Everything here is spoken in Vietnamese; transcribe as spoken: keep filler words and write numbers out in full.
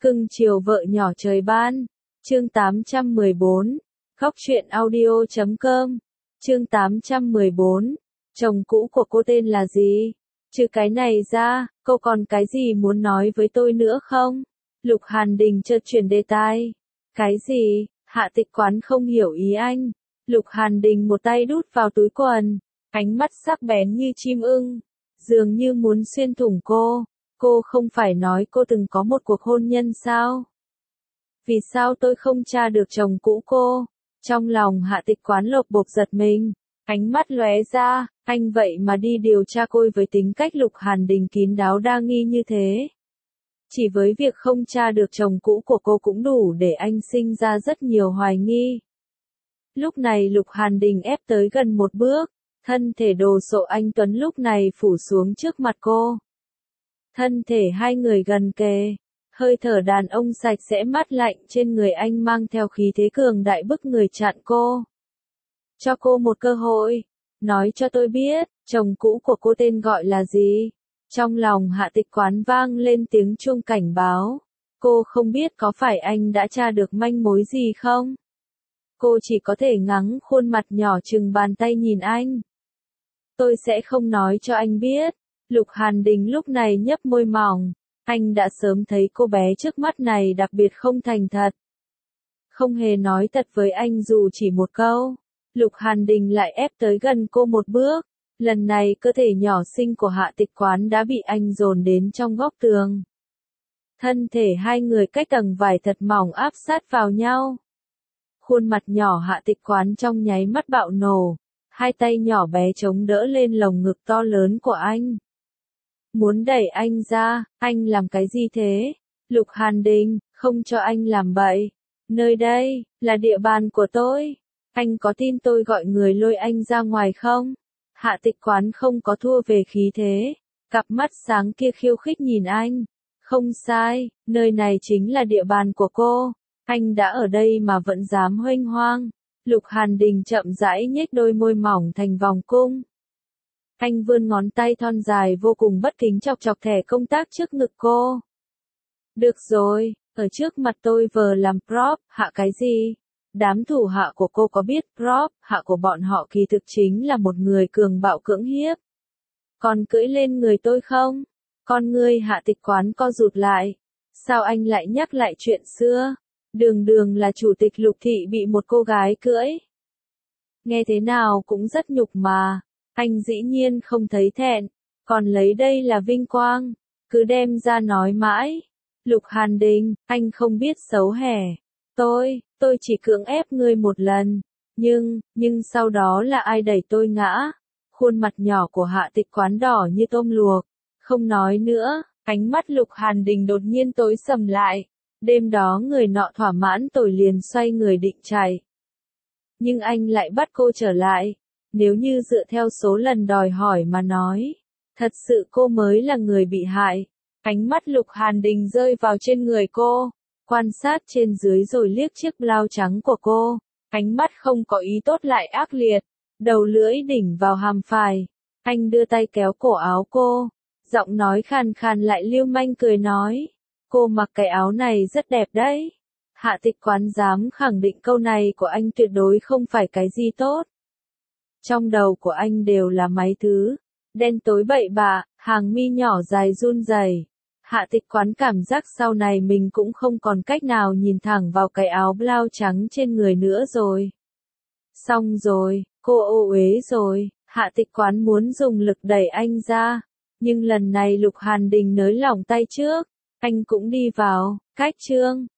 Cưng chiều vợ nhỏ trời ban. Chương tám trăm mười bốn. Góc truyện audio chấm com. Chương tám trăm mười bốn. Chồng cũ của cô tên là gì? Trừ cái này ra, cô còn cái gì muốn nói với tôi nữa không? Lục Hàn Đình chợt chuyển đề tài. Cái gì? Hạ Tịch Quán không hiểu ý anh. Lục Hàn Đình một tay đút vào túi quần, ánh mắt sắc bén như chim ưng, dường như muốn xuyên thủng cô. Cô không phải nói cô từng có một cuộc hôn nhân sao? Vì sao tôi không tra được chồng cũ cô? Trong lòng Hạ Tịch Quán lột bột giật mình, ánh mắt lóe ra, anh vậy mà đi điều tra cô với tính cách Lục Hàn Đình kín đáo đa nghi như thế. Chỉ với việc không tra được chồng cũ của cô cũng đủ để anh sinh ra rất nhiều hoài nghi. Lúc này Lục Hàn Đình ép tới gần một bước, thân thể đồ sộ anh Tuấn lúc này phủ xuống trước mặt cô. Thân thể hai người gần kề, hơi thở đàn ông sạch sẽ mát lạnh trên người anh mang theo khí thế cường đại bức người chặn cô. Cho cô một cơ hội, nói cho tôi biết, chồng cũ của cô tên gọi là gì? Trong lòng Hạ Tịch Quán vang lên tiếng chuông cảnh báo. Cô không biết có phải anh đã tra được manh mối gì không? Cô chỉ có thể ngắng khuôn mặt nhỏ chừng bàn tay nhìn anh. Tôi sẽ không nói cho anh biết. Lục Hàn Đình lúc này nhấp môi mỏng. Anh đã sớm thấy cô bé trước mắt này đặc biệt không thành thật. Không hề nói thật với anh dù chỉ một câu. Lục Hàn Đình lại ép tới gần cô một bước. Lần này cơ thể nhỏ xinh của Hạ Tịch Quán đã bị anh dồn đến trong góc tường. Thân thể hai người cách tầng vải thật mỏng áp sát vào nhau. Khuôn mặt nhỏ Hạ Tịch Quán trong nháy mắt bạo nổ. Hai tay nhỏ bé chống đỡ lên lồng ngực to lớn của anh. Muốn đẩy anh ra, anh làm cái gì thế? Lục Hàn Đình, không cho anh làm bậy. Nơi đây, là địa bàn của tôi. Anh có tin tôi gọi người lôi anh ra ngoài không? Hạ Tịch Quán không có thua về khí thế. Cặp mắt sáng kia khiêu khích nhìn anh. Không sai, nơi này chính là địa bàn của cô. Anh đã ở đây mà vẫn dám huênh hoang. Lục Hàn Đình chậm rãi nhếch đôi môi mỏng thành vòng cung. Anh vươn ngón tay thon dài vô cùng bất kính chọc chọc thẻ công tác trước ngực cô. Được rồi, ở trước mặt tôi vờ làm prop, hạ cái gì? Đám thủ hạ của cô có biết prop, hạ của bọn họ kỳ thực chính là một người cường bạo cưỡng hiếp. Còn cưỡi lên người tôi không? Con ngươi Hạ Tịch Quán co rụt lại. Sao anh lại nhắc lại chuyện xưa? Đường đường là chủ tịch Lục thị bị một cô gái cưỡi. Nghe thế nào cũng rất nhục mà. Anh dĩ nhiên không thấy thẹn, còn lấy đây là vinh quang, cứ đem ra nói mãi. Lục Hàn Đình, anh không biết xấu hẻ. Tôi, tôi chỉ cưỡng ép ngươi một lần, nhưng, nhưng sau đó là ai đẩy tôi ngã? Khuôn mặt nhỏ của Hạ Tịch Quán đỏ như tôm luộc, không nói nữa, ánh mắt Lục Hàn Đình đột nhiên tối sầm lại. Đêm đó người nọ thỏa mãn tôi liền xoay người định chạy. Nhưng anh lại bắt cô trở lại. Nếu như dựa theo số lần đòi hỏi mà nói, thật sự cô mới là người bị hại. Ánh mắt Lục Hàn Đình rơi vào trên người cô, quan sát trên dưới rồi liếc chiếc blau trắng của cô. Ánh mắt không có ý tốt lại ác liệt, đầu lưỡi đỉnh vào hàm phải. Anh đưa tay kéo cổ áo cô, giọng nói khàn khàn lại lưu manh cười nói. Cô mặc cái áo này rất đẹp đấy. Hạ Tịch Quán dám khẳng định câu này của anh tuyệt đối không phải cái gì tốt. Trong đầu của anh đều là mấy thứ đen tối bậy bạ, hàng mi nhỏ dài run rẩy. Hạ Tịch Quán cảm giác sau này mình cũng không còn cách nào nhìn thẳng vào cái áo blau trắng trên người nữa rồi. Xong rồi, cô ô uế rồi. Hạ Tịch Quán muốn dùng lực đẩy anh ra, nhưng lần này Lục Hàn Đình nới lỏng tay trước, anh cũng đi vào. Cách chương